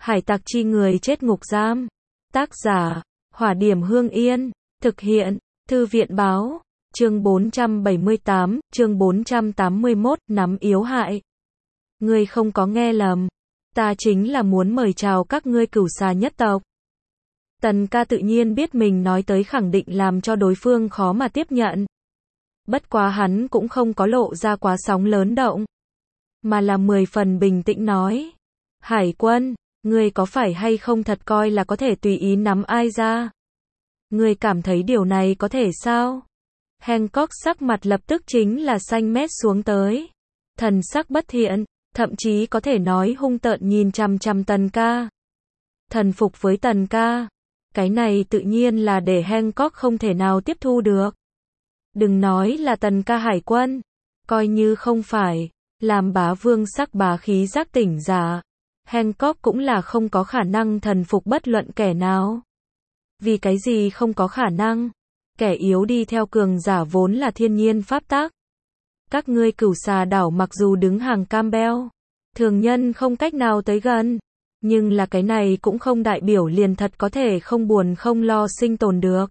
Hải tặc chi người chết ngục giam. Tác giả, Hỏa Điểm Hương Yên. Thực hiện, Thư viện báo. Chương 478, chương 481, nắm yếu hại. Ngươi không có nghe lầm. Ta chính là muốn mời chào các ngươi cửu xà nhất tộc. Tần ca tự nhiên biết mình nói tới khẳng định làm cho đối phương khó mà tiếp nhận. Bất quá hắn cũng không có lộ ra quá sóng lớn động. Mà là 10 phần bình tĩnh nói. Hải quân, ngươi có phải hay không thật coi là có thể tùy ý nắm ai ra? Ngươi cảm thấy điều này có thể sao? Hancock sắc mặt lập tức chính là xanh mét xuống tới. Thần sắc bất thiện, thậm chí có thể nói hung tợn nhìn chằm chằm Tần ca. Thần phục với Tần ca. Cái này tự nhiên là để Hancock không thể nào tiếp thu được. Đừng nói là Tần ca hải quân. Coi như không phải, làm bá vương sắc bá khí giác tỉnh giả. Hancock cũng là không có khả năng thần phục bất luận kẻ nào. Vì cái gì không có khả năng? Kẻ yếu đi theo cường giả vốn là thiên nhiên pháp tắc. Các ngươi cửu xà đảo mặc dù đứng hàng Campbell, thường nhân không cách nào tới gần. Nhưng là cái này cũng không đại biểu liền thật có thể không buồn không lo sinh tồn được.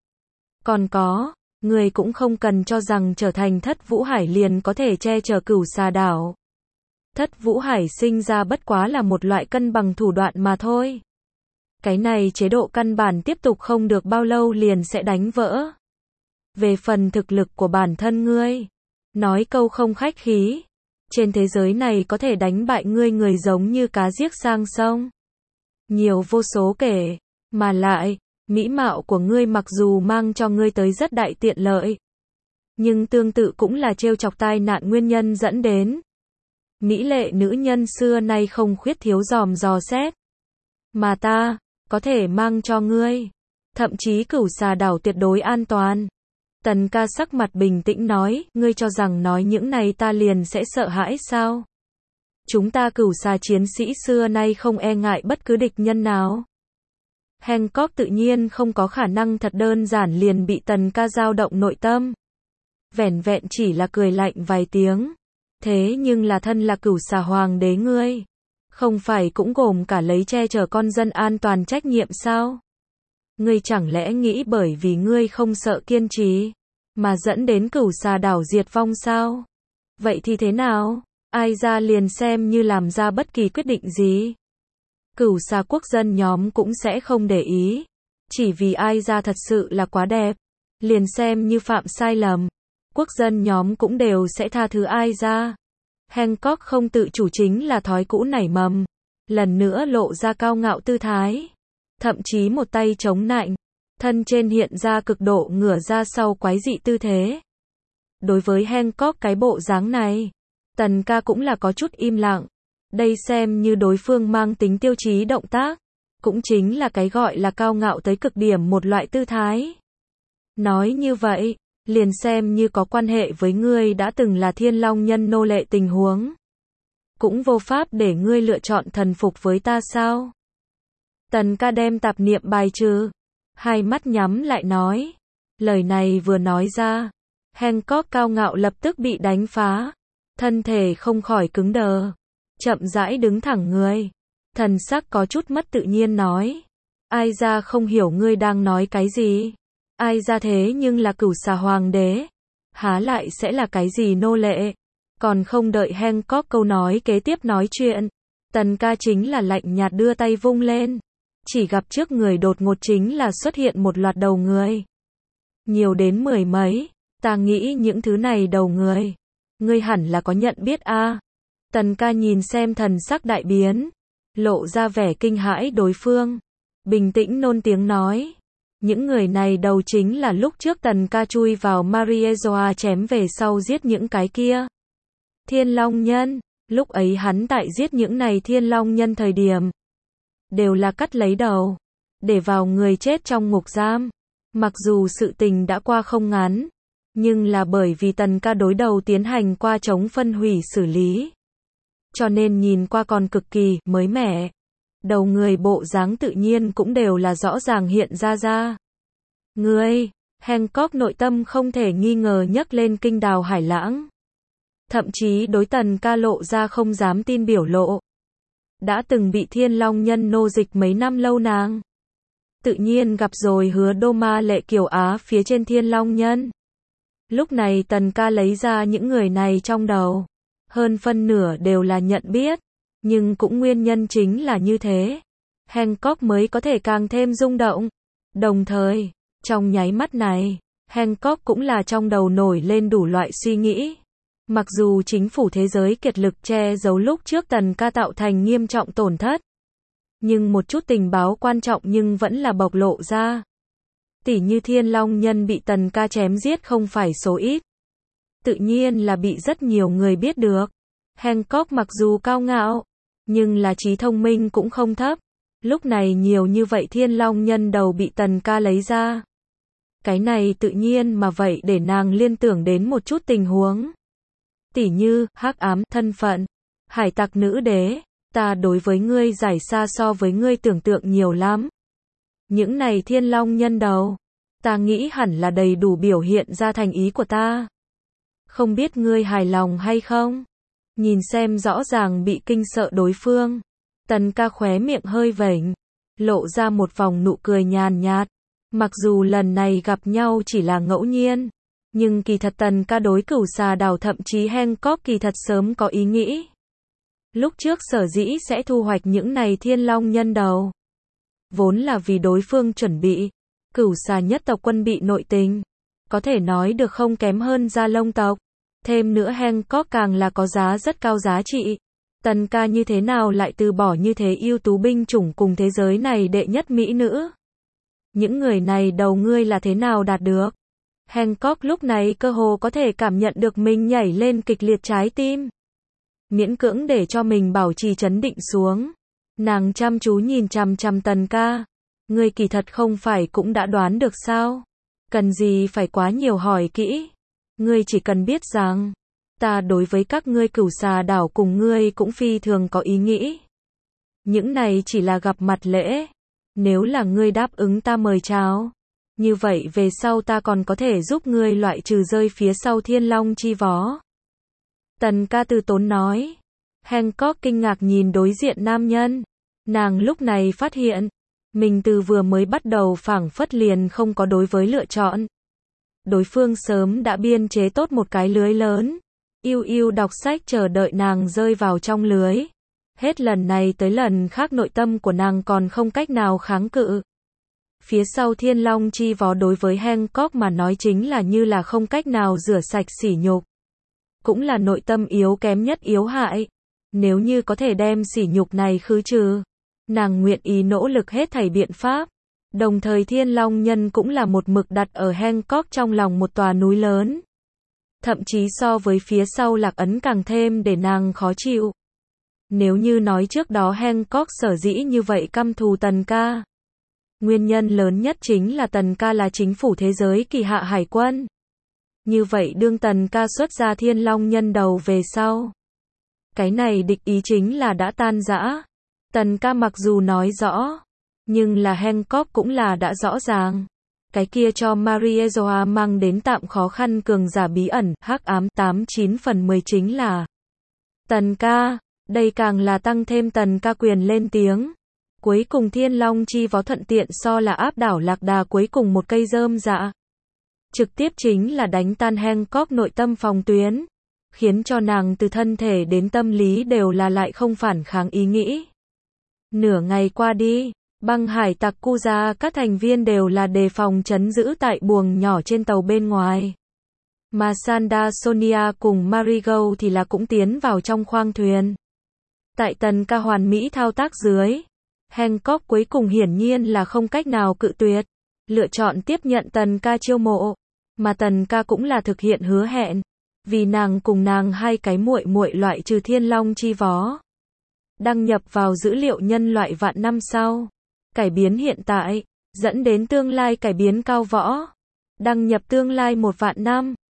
Còn có, người cũng không cần cho rằng trở thành Thất Vũ Hải liền có thể che chở cửu xà đảo. Thất Vũ Hải sinh ra bất quá là một loại cân bằng thủ đoạn mà thôi. Cái này chế độ căn bản tiếp tục không được bao lâu liền sẽ đánh vỡ. Về phần thực lực của bản thân ngươi, nói câu không khách khí, trên thế giới này có thể đánh bại ngươi người giống như cá giết sang sông. Nhiều vô số kể, mà lại, mỹ mạo của ngươi mặc dù mang cho ngươi tới rất đại tiện lợi, nhưng tương tự cũng là trêu chọc tai nạn nguyên nhân dẫn đến. Mỹ lệ nữ nhân xưa nay không khuyết thiếu dòm dò xét. Mà ta, có thể mang cho ngươi. Thậm chí cửu xà đảo tuyệt đối an toàn. Tần ca sắc mặt bình tĩnh nói, ngươi cho rằng nói những này ta liền sẽ sợ hãi sao? Chúng ta cửu xà chiến sĩ xưa nay không e ngại bất cứ địch nhân nào. Hancock tự nhiên không có khả năng thật đơn giản liền bị tần ca dao động nội tâm. Vẻn vẹn chỉ là cười lạnh vài tiếng. Thế nhưng là thân là cửu xà hoàng đế ngươi. Không phải cũng gồm cả lấy che chở con dân an toàn trách nhiệm sao? Ngươi chẳng lẽ nghĩ bởi vì ngươi không sợ kiên trì, mà dẫn đến cửu xà đảo diệt vong sao? Vậy thì thế nào? Ai ra liền xem như làm ra bất kỳ quyết định gì. Cửu xà quốc dân nhóm cũng sẽ không để ý. Chỉ vì ai ra thật sự là quá đẹp. Liền xem như phạm sai lầm. Quốc dân nhóm cũng đều sẽ tha thứ ai ra. Hancock không tự chủ chính là thói cũ nảy mầm. Lần nữa lộ ra cao ngạo tư thái. Thậm chí một tay chống nạnh. Thân trên hiện ra cực độ ngửa ra sau quái dị tư thế. Đối với Hancock cái bộ dáng này, Tần ca cũng là có chút im lặng. Đây xem như đối phương mang tính tiêu chí động tác. Cũng chính là cái gọi là cao ngạo tới cực điểm một loại tư thái. Nói như vậy, liền xem như có quan hệ với ngươi đã từng là thiên long nhân nô lệ tình huống. Cũng vô pháp để ngươi lựa chọn thần phục với ta sao? Tần ca đem tạp niệm bài trừ. Hai mắt nhắm lại nói. Lời này vừa nói ra. Hancock cao ngạo lập tức bị đánh phá. Thân thể không khỏi cứng đờ. Chậm rãi đứng thẳng người. Thần sắc có chút mất tự nhiên nói. Ai ra không hiểu ngươi đang nói cái gì? Ai ra thế nhưng là cửu xà hoàng đế. Há lại sẽ là cái gì nô lệ? Còn không đợi Hancock câu nói kế tiếp nói chuyện. Tần ca chính là lạnh nhạt đưa tay vung lên. Chỉ gặp trước người đột ngột chính là xuất hiện một loạt đầu người. Nhiều đến 10 mấy. Ta nghĩ những thứ này đầu người. Ngươi hẳn là có nhận biết a. Tần ca nhìn xem thần sắc đại biến. Lộ ra vẻ kinh hãi đối phương. Bình tĩnh nôn tiếng nói. Những người này đầu chính là lúc trước tần ca chui vào Mariezoa chém về sau giết những cái kia. Thiên Long Nhân. Lúc ấy hắn tại giết những này Thiên Long Nhân thời điểm. Đều là cắt lấy đầu. Để vào người chết trong ngục giam. Mặc dù sự tình đã qua không ngắn. Nhưng là bởi vì tần ca đối đầu tiến hành qua chống phân hủy xử lý. Cho nên nhìn qua còn cực kỳ mới mẻ. Đầu người bộ dáng tự nhiên cũng đều là rõ ràng hiện ra. Ngươi, Hancock nội tâm không thể nghi ngờ nhấc lên kinh đào hải lãng. Thậm chí đối tần ca lộ ra không dám tin biểu lộ. đã từng bị Thiên Long Nhân nô dịch mấy năm lâu nàng. Tự nhiên gặp rồi Hứa Đô Ma Lệ Kiều Á phía trên Thiên Long Nhân. Lúc này Tần ca lấy ra những người này trong đầu. Hơn phân nửa đều là nhận biết. Nhưng cũng nguyên nhân chính là như thế. Hancock mới có thể càng thêm rung động. Đồng thời, trong nháy mắt này, Hancock cũng là trong đầu nổi lên đủ loại suy nghĩ. Mặc dù chính phủ thế giới kiệt lực che giấu lúc trước Tần ca tạo thành nghiêm trọng tổn thất. Nhưng một chút tình báo quan trọng nhưng vẫn là bộc lộ ra. Tỉ như Thiên Long Nhân bị Tần ca chém giết không phải số ít. Tự nhiên là bị rất nhiều người biết được. Hancock mặc dù cao ngạo, nhưng là trí thông minh cũng không thấp. Lúc này nhiều như vậy Thiên Long Nhân đầu bị Tần ca lấy ra. Cái này tự nhiên mà vậy để nàng liên tưởng đến một chút tình huống. Tỉ như, hắc ám, thân phận, hải tặc nữ đế, ta đối với ngươi giải xa so với ngươi tưởng tượng nhiều lắm. Những này Thiên Long Nhân đầu, ta nghĩ hẳn là đầy đủ biểu hiện ra thành ý của ta. Không biết ngươi hài lòng hay không? Nhìn xem rõ ràng bị kinh sợ đối phương. Tần ca khóe miệng hơi vểnh, lộ ra một vòng nụ cười nhàn nhạt. Mặc dù lần này gặp nhau chỉ là ngẫu nhiên, nhưng kỳ thật Tần ca đối Cửu Xà Đảo thậm chí Hancock kỳ thật sớm có ý nghĩ. Lúc trước sở dĩ sẽ thu hoạch những này Thiên Long Nhân đầu. Vốn là vì đối phương chuẩn bị, Cửu Xà nhất tộc quân bị nội tình. Có thể nói được không kém hơn Gia Long tộc. Thêm nữa Hancock càng là có giá rất cao giá trị. Tần ca như thế nào lại từ bỏ như thế ưu tú binh chủng cùng thế giới này đệ nhất mỹ nữ. Những người này đầu ngươi là thế nào đạt được? Hancock lúc này cơ hồ có thể cảm nhận được mình nhảy lên kịch liệt trái tim. Miễn cưỡng để cho mình bảo trì trấn định xuống. Nàng chăm chú nhìn chằm chằm Tần ca. Ngươi kỳ thật không phải cũng đã đoán được sao? Cần gì phải quá nhiều hỏi kỹ. Ngươi chỉ cần biết rằng, ta đối với các ngươi Cửu Xà Đảo cùng ngươi cũng phi thường có ý nghĩ. Những này chỉ là gặp mặt lễ. Nếu là ngươi đáp ứng ta mời chào, như vậy về sau ta còn có thể giúp ngươi loại trừ rơi phía sau Thiên Long chi vó. Tần ca từ tốn nói. Hancock kinh ngạc nhìn đối diện nam nhân. Nàng lúc này phát hiện, mình từ vừa mới bắt đầu phảng phất liền không có đối với lựa chọn. Đối phương sớm đã biên chế tốt một cái lưới lớn. Yêu yêu đọc sách chờ đợi nàng rơi vào trong lưới. Hết lần này tới lần khác nội tâm của nàng còn không cách nào kháng cự. Phía sau Thiên Long chi vó đối với Hancock mà nói chính là như là không cách nào rửa sạch sỉ nhục. Cũng là nội tâm yếu kém nhất yếu hại. Nếu như có thể đem sỉ nhục này khứ trừ, nàng nguyện ý nỗ lực hết thảy biện pháp. Đồng thời Thiên Long Nhân cũng là một mực đặt ở Hancock trong lòng một tòa núi lớn. Thậm chí so với phía sau Lạc Ấn càng thêm để nàng khó chịu. Nếu như nói trước đó Hancock sở dĩ như vậy căm thù Tần ca. Nguyên nhân lớn nhất chính là Tần ca là chính phủ thế giới kỳ hạ hải quân. Như vậy đương Tần ca xuất ra Thiên Long Nhân đầu về sau. Cái này địch ý chính là đã tan rã. Tần ca mặc dù nói rõ, nhưng là Hancock cũng là đã rõ ràng. Cái kia cho Mariejoa mang đến tạm khó khăn cường giả bí ẩn, hắc ám 89/10 chính là Tần ca. Đây càng là tăng thêm Tần ca quyền lên tiếng. Cuối cùng Thiên Long chi vó thuận tiện so là áp đảo Lạc Đà cuối cùng một cây rơm dạ. Trực tiếp chính là đánh tan Hancock nội tâm phòng tuyến. Khiến cho nàng từ thân thể đến tâm lý đều là lại không phản kháng ý nghĩ. Nửa ngày qua đi, băng hải tặc Kuja các thành viên đều là đề phòng trấn giữ tại buồng nhỏ trên tàu bên ngoài. Mà Sanda Sonia cùng Marigold thì là cũng tiến vào trong khoang thuyền. Tại Tần ca hoàn mỹ thao tác dưới, Hancock cuối cùng hiển nhiên là không cách nào cự tuyệt, lựa chọn tiếp nhận Tần ca chiêu mộ, mà Tần ca cũng là thực hiện hứa hẹn, vì nàng cùng nàng hai cái muội muội loại trừ Thiên Long chi vó. Đăng nhập vào dữ liệu nhân loại vạn năm sau, cải biến hiện tại, dẫn đến tương lai cải biến cao võ. Đăng nhập tương lai 1 vạn năm.